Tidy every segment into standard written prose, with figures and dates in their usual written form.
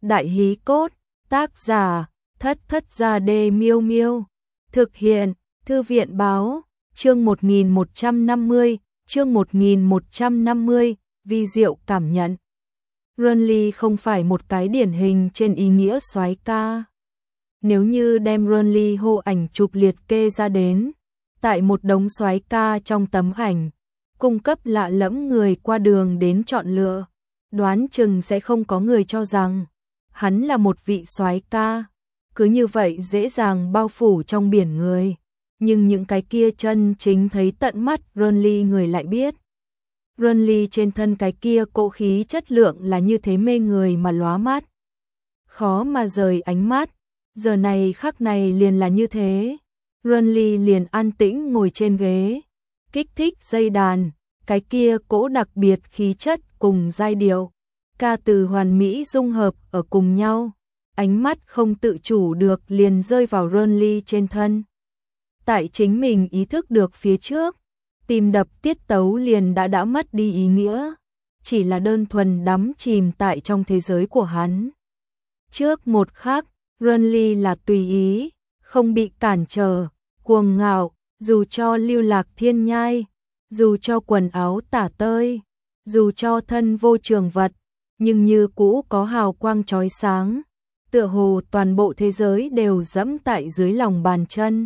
Đại hí cốt, tác giả, Thất Thất Gia Đê Miêu Miêu. Thực hiện, Thư viện báo, chương 1150, chương 1150, vi diệu cảm nhận. Renly không phải một cái điển hình trên ý nghĩa soái ca. Nếu như đem Renly hô ảnh chụp liệt kê ra đến, tại một đống soái ca trong tấm ảnh, cung cấp lạ lẫm người qua đường đến chọn lựa, đoán chừng sẽ không có người cho rằng hắn là một vị soái ca, cứ như vậy dễ dàng bao phủ trong biển người. Nhưng những cái kia chân chính thấy tận mắt Renly người lại biết. Renly trên thân cái kia cỗ khí chất lượng là như thế mê người mà lóa mắt. Khó mà rời ánh mắt, giờ này khắc này liền là như thế. Renly liền an tĩnh ngồi trên ghế, kích thích dây đàn, cái kia cỗ đặc biệt khí chất cùng giai điệu, ca từ hoàn mỹ dung hợp ở cùng nhau, ánh mắt không tự chủ được liền rơi vào Renly trên thân. Tại chính mình ý thức được phía trước, tìm đập tiết tấu liền đã mất đi ý nghĩa, chỉ là đơn thuần đắm chìm tại trong thế giới của hắn. Trước một khắc, Renly là tùy ý, không bị cản trở, cuồng ngạo, dù cho lưu lạc thiên nhai, dù cho quần áo tả tơi, dù cho thân vô trường vật, nhưng như cũ có hào quang chói sáng, tựa hồ toàn bộ thế giới đều dẫm tại dưới lòng bàn chân.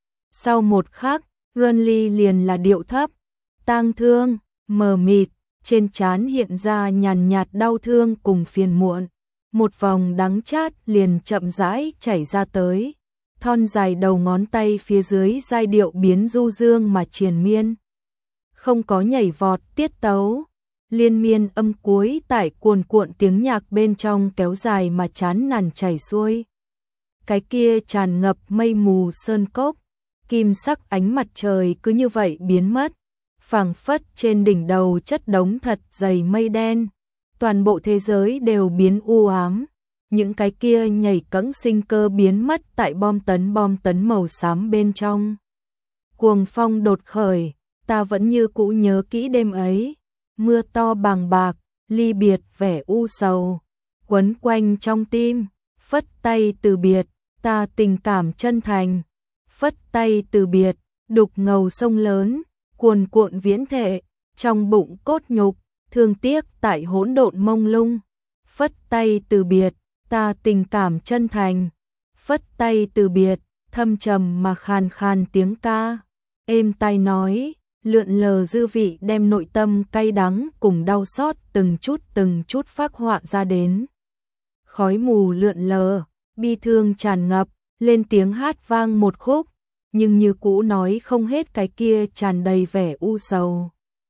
Sau một khắc, Renly liền là điệu thấp, tang thương, mờ mịt, trên trán hiện ra nhàn nhạt đau thương cùng phiền muộn. Một vòng đắng chát liền chậm rãi chảy ra tới, thon dài đầu ngón tay phía dưới giai điệu biến du dương mà triền miên. Không có nhảy vọt tiết tấu, liên miên âm cuối tại cuồn cuộn tiếng nhạc bên trong kéo dài mà chán nản chảy xuôi. Cái kia tràn ngập mây mù sơn cốc, kim sắc ánh mặt trời cứ như vậy biến mất, phảng phất trên đỉnh đầu chất đống thật dày mây đen, toàn bộ thế giới đều biến u ám, những cái kia nhảy cẫng sinh cơ biến mất tại bom tấn màu xám bên trong. Cuồng phong đột khởi, ta vẫn như cũ nhớ kỹ đêm ấy, mưa to bàng bạc, ly biệt vẻ u sầu, quấn quanh trong tim, phất tay từ biệt, ta tình cảm chân thành. Phất tay từ biệt, đục ngầu sông lớn, cuồn cuộn viễn thệ, trong bụng cốt nhục, thương tiếc tại hỗn độn mông lung. Phất tay từ biệt, ta tình cảm chân thành. Phất tay từ biệt, thâm trầm mà khàn khàn tiếng ca. Êm tai nói, lượn lờ dư vị đem nội tâm cay đắng cùng đau xót từng chút phác họa ra đến. Khói mù lượn lờ, bi thương tràn ngập, lên tiếng hát vang một khúc, nhưng như cũ nói không hết cái kia tràn đầy vẻ u sầu.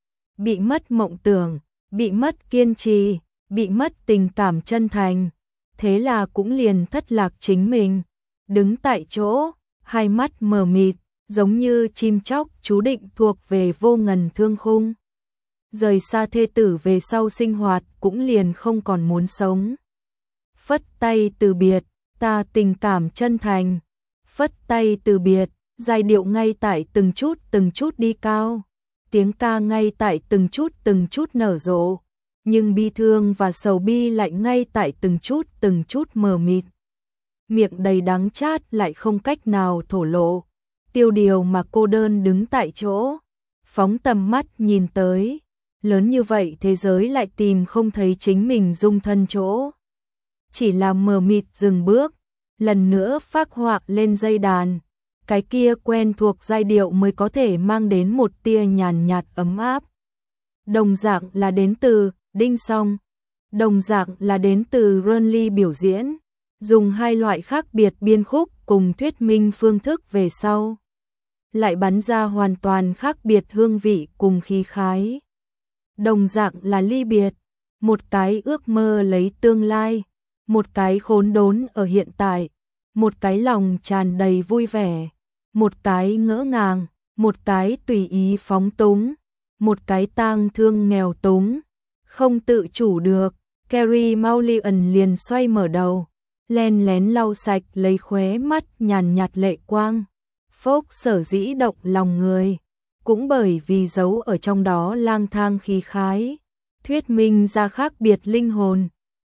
Bị mất mộng tưởng, bị mất kiên trì, bị mất tình cảm chân thành, thế là cũng liền thất lạc chính mình, đứng tại chỗ, hai mắt mờ mịt, giống như chim chóc chú định thuộc về vô ngần thương khung. Rời xa thê tử về sau sinh hoạt cũng liền không còn muốn sống. Phất tay từ biệt, ta tình cảm chân thành. Phất tay từ biệt, giai điệu ngay tại từng chút đi cao, tiếng ca ngay tại từng chút nở rộ, nhưng bi thương và sầu bi lại ngay tại từng chút mờ mịt. Miệng đầy đắng chát lại không cách nào thổ lộ, tiêu điều mà cô đơn đứng tại chỗ, phóng tầm mắt nhìn tới, lớn như vậy thế giới lại tìm không thấy chính mình dung thân chỗ. Chỉ là mờ mịt dừng bước, lần nữa phác họa lên dây đàn, cái kia quen thuộc giai điệu mới có thể mang đến một tia nhàn nhạt ấm áp. Đồng dạng là đến từ Đinh Song, đồng dạng là đến từ Renly biểu diễn, dùng hai loại khác biệt biên khúc cùng thuyết minh phương thức về sau, lại bắn ra hoàn toàn khác biệt hương vị cùng khí khái. Đồng dạng là ly biệt, một cái ước mơ lấy tương lai, một cái khốn đốn ở hiện tại, một cái lòng tràn đầy vui vẻ, một cái ngỡ ngàng, một cái tùy ý phóng túng, một cái tang thương nghèo túng, không tự chủ được. Carey Mulligan liền xoay mở đầu, len lén lau sạch lấy khóe mắt nhàn nhạt lệ quang. Phốc sở dĩ động lòng người, cũng bởi vì giấu ở trong đó lang thang khí khái, thuyết minh ra khác biệt linh hồn,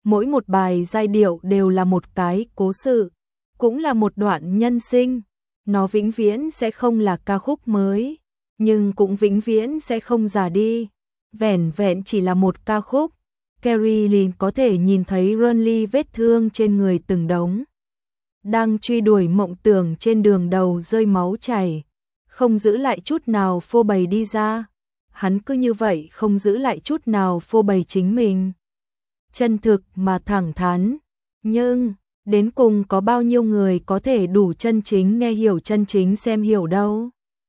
mỗi một bài giai điệu đều là một cái cố sự, cũng là một đoạn nhân sinh. Nó vĩnh viễn sẽ không là ca khúc mới, nhưng cũng vĩnh viễn sẽ không già đi. Vẻn vẹn chỉ là một ca khúc, Carrie liền có thể nhìn thấy Ronly vết thương trên người từng đống, đang truy đuổi mộng tưởng trên đường đầu rơi máu chảy, không giữ lại chút nào phô bày đi ra. Hắn cứ như vậy không giữ lại chút nào phô bày chính mình. Chân thực mà thẳng thắn, nhưng đến cùng có bao nhiêu người có thể đủ chân chính nghe hiểu chân chính xem hiểu đâu.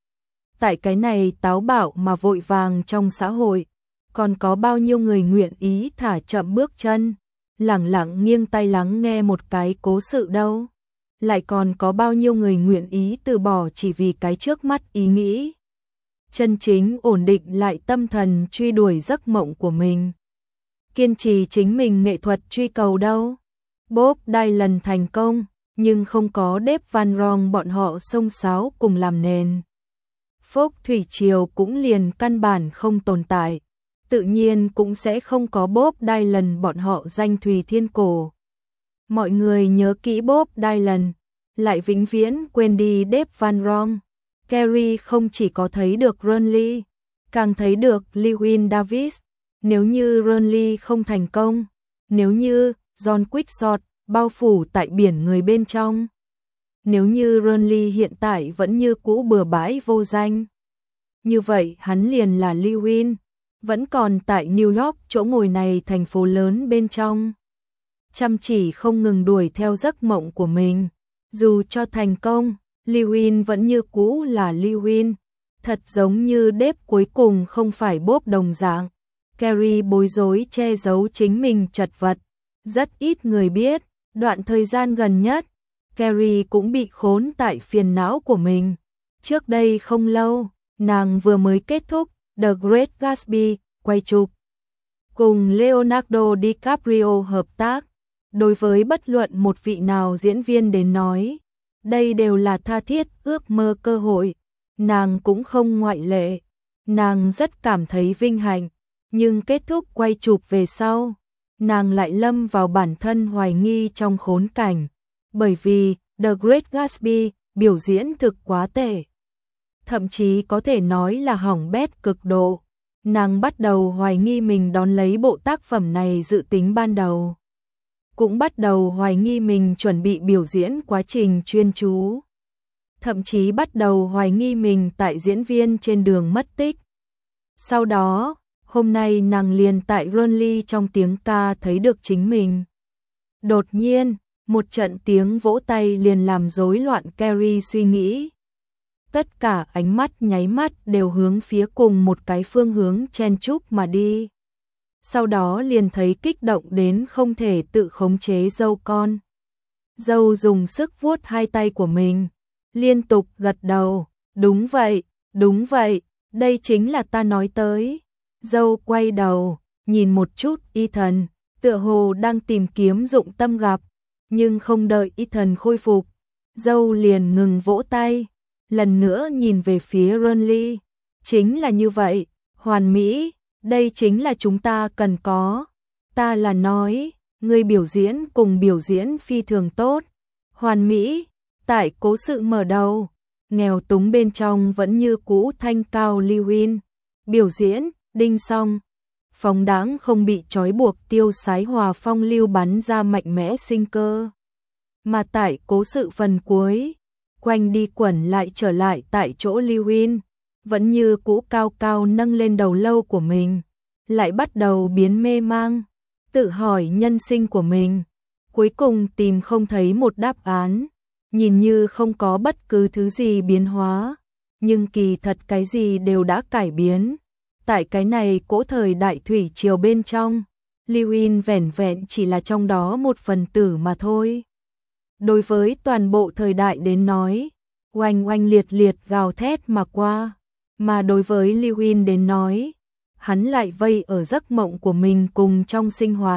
Tại cái này táo bạo mà vội vàng trong xã hội, còn có bao nhiêu người nguyện ý thả chậm bước chân, lẳng lặng nghiêng tai lắng nghe một cái cố sự đâu. Lại còn có bao nhiêu người nguyện ý từ bỏ chỉ vì cái trước mắt ý nghĩ. Chân chính ổn định lại tâm thần truy đuổi giấc mộng của mình. Kiên trì chính mình nghệ thuật truy cầu đâu. Bob Dylan thành công, nhưng không có Dave Van Ronk bọn họ xông xáo cùng làm nền. Folk thủy triều cũng liền căn bản không tồn tại, tự nhiên cũng sẽ không có Bob Dylan bọn họ danh thùy thiên cổ. Mọi người nhớ kỹ Bob Dylan, lại vĩnh viễn quên đi Dave Van Ronk. Carrie không chỉ có thấy được Ronly, càng thấy được Llewyn Davis. Nếu như Ronly không thành công, nếu như John Quixote bao phủ tại biển người bên trong, nếu như Ronly hiện tại vẫn như cũ bừa bãi vô danh, như vậy hắn liền là Llewyn, vẫn còn tại New York chỗ ngồi này thành phố lớn bên trong, chăm chỉ không ngừng đuổi theo giấc mộng của mình. Dù cho thành công, Llewyn vẫn như cũ là Llewyn, thật giống như Dave cuối cùng không phải Bob đồng dạng. Carrie bối rối che giấu chính mình chật vật, rất ít người biết, đoạn thời gian gần nhất, Carrie cũng bị khốn tại phiền não của mình. Trước đây không lâu, nàng vừa mới kết thúc The Great Gatsby, quay chụp cùng Leonardo DiCaprio hợp tác. Đối với bất luận một vị nào diễn viên đến nói, đây đều là tha thiết ước mơ cơ hội, nàng cũng không ngoại lệ. Nàng rất cảm thấy vinh hạnh, nhưng kết thúc quay chụp về sau, nàng lại lâm vào bản thân hoài nghi trong khốn cảnh, bởi vì The Great Gatsby biểu diễn thực quá tệ. Thậm chí có thể nói là hỏng bét cực độ. Nàng bắt đầu hoài nghi mình đón lấy bộ tác phẩm này dự tính ban đầu. Cũng bắt đầu hoài nghi mình chuẩn bị biểu diễn quá trình chuyên chú. Thậm chí bắt đầu hoài nghi mình tại diễn viên trên đường mất tích. Sau đó, hôm nay nàng liền tại Ronly trong tiếng ca thấy được chính mình. Đột nhiên, một trận tiếng vỗ tay liền làm rối loạn Carrie suy nghĩ. Tất cả ánh mắt nháy mắt đều hướng phía cùng một cái phương hướng chen chúc mà đi. Sau đó liền thấy kích động đến không thể tự khống chế dâu con. Dâu dùng sức vuốt hai tay của mình, liên tục gật đầu, đúng vậy, đây chính là ta nói tới. Dâu quay đầu, nhìn một chút Ethan, tựa hồ đang tìm kiếm dụng tâm gặp, nhưng không đợi Ethan khôi phục, dâu liền ngừng vỗ tay, lần nữa nhìn về phía Ronly. Chính là như vậy, hoàn mỹ, đây chính là chúng ta cần có. Ta là nói, người biểu diễn cùng biểu diễn phi thường tốt, hoàn mỹ. Tại cố sự mở đầu, nghèo túng bên trong vẫn như cũ thanh cao Llewyn, biểu diễn đinh song, phóng đãng không bị trói buộc tiêu sái hòa phong lưu bắn ra mạnh mẽ sinh cơ. Mà tại cố sự phần cuối, quanh đi quẩn lại trở lại tại chỗ Llewyn, vẫn như cũ cao cao nâng lên đầu lâu của mình, lại bắt đầu biến mê mang, tự hỏi nhân sinh của mình, cuối cùng tìm không thấy một đáp án, nhìn như không có bất cứ thứ gì biến hóa, nhưng kỳ thật cái gì đều đã cải biến. Tại cái này cỗ thời đại thủy triều bên trong, Llewyn vẻn vẹn chỉ là trong đó một phần tử mà thôi. Đối với toàn bộ thời đại đến nói, oanh oanh liệt liệt gào thét mà qua, mà đối với Llewyn đến nói, hắn lại vây ở giấc mộng của mình cùng trong sinh hoạt.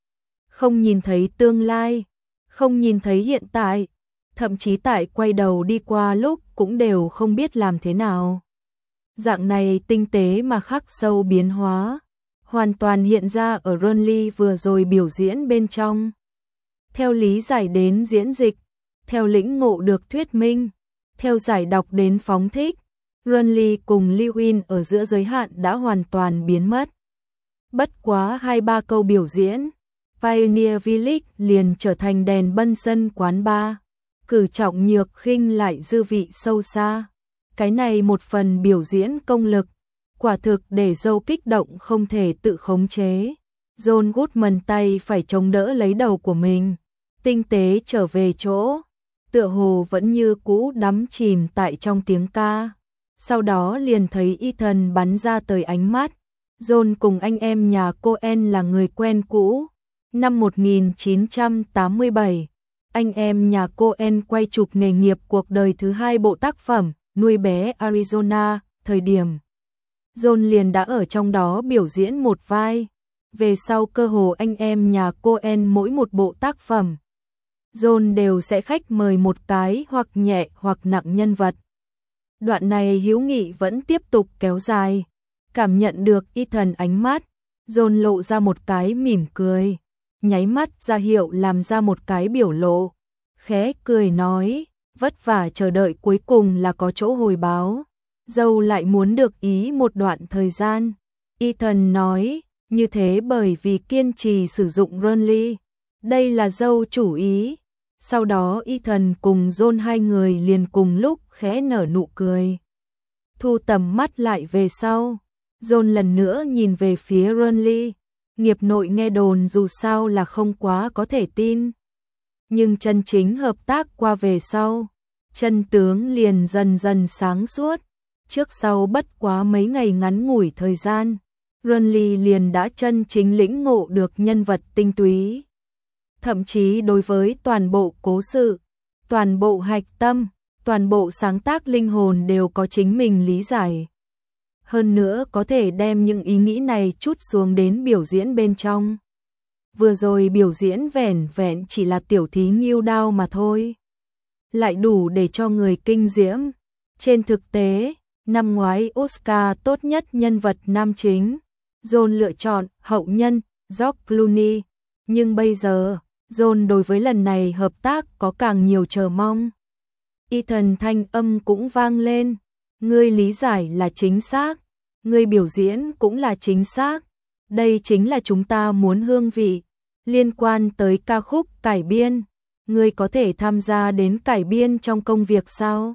Không nhìn thấy tương lai, không nhìn thấy hiện tại, thậm chí tại quay đầu đi qua lúc cũng đều không biết làm thế nào. Dạng này tinh tế mà khắc sâu biến hóa, hoàn toàn hiện ra ở Renly vừa rồi biểu diễn bên trong. Theo lý giải đến diễn dịch, theo lĩnh ngộ được thuyết minh, theo giải đọc đến phóng thích, Renly cùng Lewin ở giữa giới hạn đã hoàn toàn biến mất. Bất quá 2-3 câu biểu diễn, Pioneer Village liền trở thành đèn bân sân quán bar, cử trọng nhược khinh lại dư vị sâu xa. Cái này một phần biểu diễn công lực, quả thực để Joe kích động không thể tự khống chế. John Goodman tay phải chống đỡ lấy đầu của mình, tinh tế trở về chỗ, tựa hồ vẫn như cũ đắm chìm tại trong tiếng ca. Sau đó liền thấy Ethan bắn ra tới ánh mắt. John cùng anh em nhà Coen là người quen cũ. Năm 1987, anh em nhà Coen quay chụp nghề nghiệp cuộc đời thứ 2 bộ tác phẩm Nuôi bé Arizona, thời điểm John liền đã ở trong đó biểu diễn một vai. Về sau cơ hồ anh em nhà Coen mỗi một bộ tác phẩm, John đều sẽ khách mời một cái hoặc nhẹ hoặc nặng nhân vật. Đoạn này hữu nghị vẫn tiếp tục kéo dài. Cảm nhận được Ethan ánh mắt, John lộ ra một cái mỉm cười, nháy mắt ra hiệu làm ra một cái biểu lộ, khẽ cười nói, vất vả chờ đợi cuối cùng là có chỗ hồi báo. Dâu lại muốn được ý một đoạn thời gian. Ethan nói, như thế bởi vì kiên trì sử dụng Renly. Đây là dâu chủ ý. Sau đó Ethan cùng John hai người liền cùng lúc khẽ nở nụ cười. Thu tầm mắt lại về sau, John lần nữa nhìn về phía Renly. Nghiệp nội nghe đồn dù sao là không quá có thể tin, nhưng chân chính hợp tác qua về sau, chân tướng liền dần dần sáng suốt. Trước sau bất quá mấy ngày ngắn ngủi thời gian, Renly liền đã chân chính lĩnh ngộ được nhân vật tinh túy. Thậm chí đối với toàn bộ cố sự, toàn bộ hạch tâm, toàn bộ sáng tác linh hồn đều có chính mình lý giải. Hơn nữa có thể đem những ý nghĩ này chút xuống đến biểu diễn bên trong. Vừa rồi biểu diễn vẻn vẹn chỉ là tiểu thí nghiêu đao mà thôi, lại đủ để cho người kinh diễm. Trên thực tế, năm ngoái Oscar tốt nhất nhân vật nam chính, John lựa chọn hậu nhân George Clooney, nhưng bây giờ John đối với lần này hợp tác có càng nhiều chờ mong. Ethan thanh âm cũng vang lên, ngươi lý giải là chính xác, ngươi biểu diễn cũng là chính xác, đây chính là chúng ta muốn hương vị. Liên quan tới ca khúc cải biên, ngươi có thể tham gia đến cải biên trong công việc sao?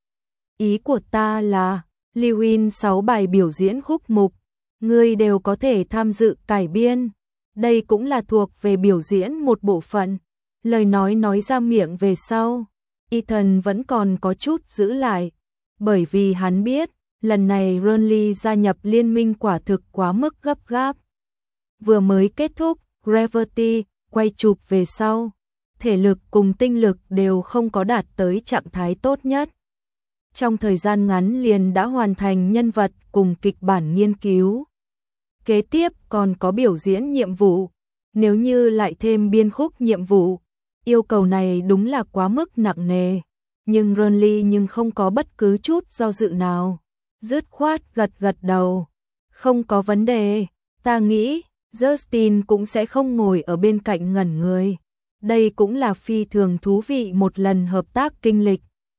Ý của ta là, Lewin 6 bài biểu diễn khúc mục, ngươi đều có thể tham dự cải biên. Đây cũng là thuộc về biểu diễn một bộ phận. Lời nói ra miệng về sau, Ethan vẫn còn có chút giữ lại, bởi vì hắn biết, lần này Renly gia nhập liên minh quả thực quá mức gấp gáp. Vừa mới kết thúc Gravity, quay chụp về sau, thể lực cùng tinh lực đều không có đạt tới trạng thái tốt nhất. Trong thời gian ngắn liền đã hoàn thành nhân vật cùng kịch bản nghiên cứu. Kế tiếp còn có biểu diễn nhiệm vụ, nếu như lại thêm biên khúc nhiệm vụ, yêu cầu này đúng là quá mức nặng nề. Nhưng Renly nhưng không có bất cứ chút do dự nào, dứt khoát gật đầu. Không có vấn đề, ta nghĩ Justin cũng sẽ không ngồi ở bên cạnh ngẩn người. Đây cũng là phi thường thú vị một lần hợp tác kinh lịch.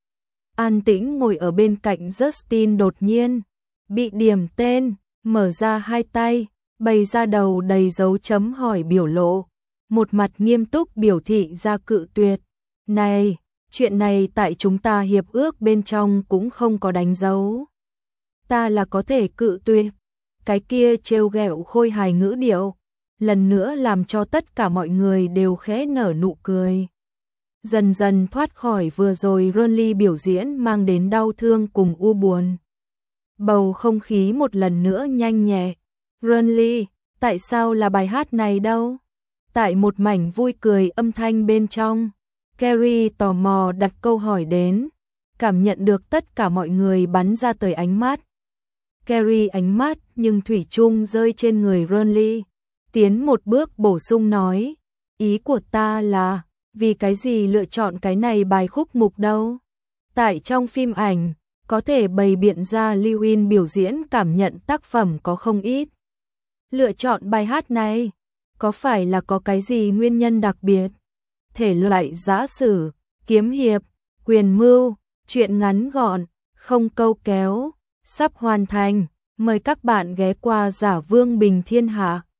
An tĩnh ngồi ở bên cạnh Justin đột nhiên bị điểm tên, mở ra hai tay, bày ra đầu đầy dấu chấm hỏi biểu lộ, một mặt nghiêm túc biểu thị ra cự tuyệt. Này, chuyện này tại chúng ta hiệp ước bên trong cũng không có đánh dấu. Ta là có thể cự tuyệt. Cái kia trêu ghẹo khôi hài ngữ điệu, lần nữa làm cho tất cả mọi người đều khẽ nở nụ cười. Dần dần thoát khỏi vừa rồi Renly biểu diễn mang đến đau thương cùng u buồn. Bầu không khí một lần nữa nhanh nhẹ. Renly, tại sao là bài hát này đâu? Tại một mảnh vui cười âm thanh bên trong, Carrie tò mò đặt câu hỏi đến, cảm nhận được tất cả mọi người bắn ra tới ánh mắt. Carrie ánh mắt nhưng thủy chung rơi trên người Renly, tiến một bước bổ sung nói, ý của ta là, vì cái gì lựa chọn cái này bài khúc mục đâu? Tại trong phim ảnh, có thể bày biện ra Lewin biểu diễn cảm nhận tác phẩm có không ít. Lựa chọn bài hát này, có phải là có cái gì nguyên nhân đặc biệt? Thể loại giã sử, kiếm hiệp, quyền mưu, truyện ngắn gọn, không câu kéo, sắp hoàn thành. Mời các bạn ghé qua Giả Vương Bình Thiên Hạ.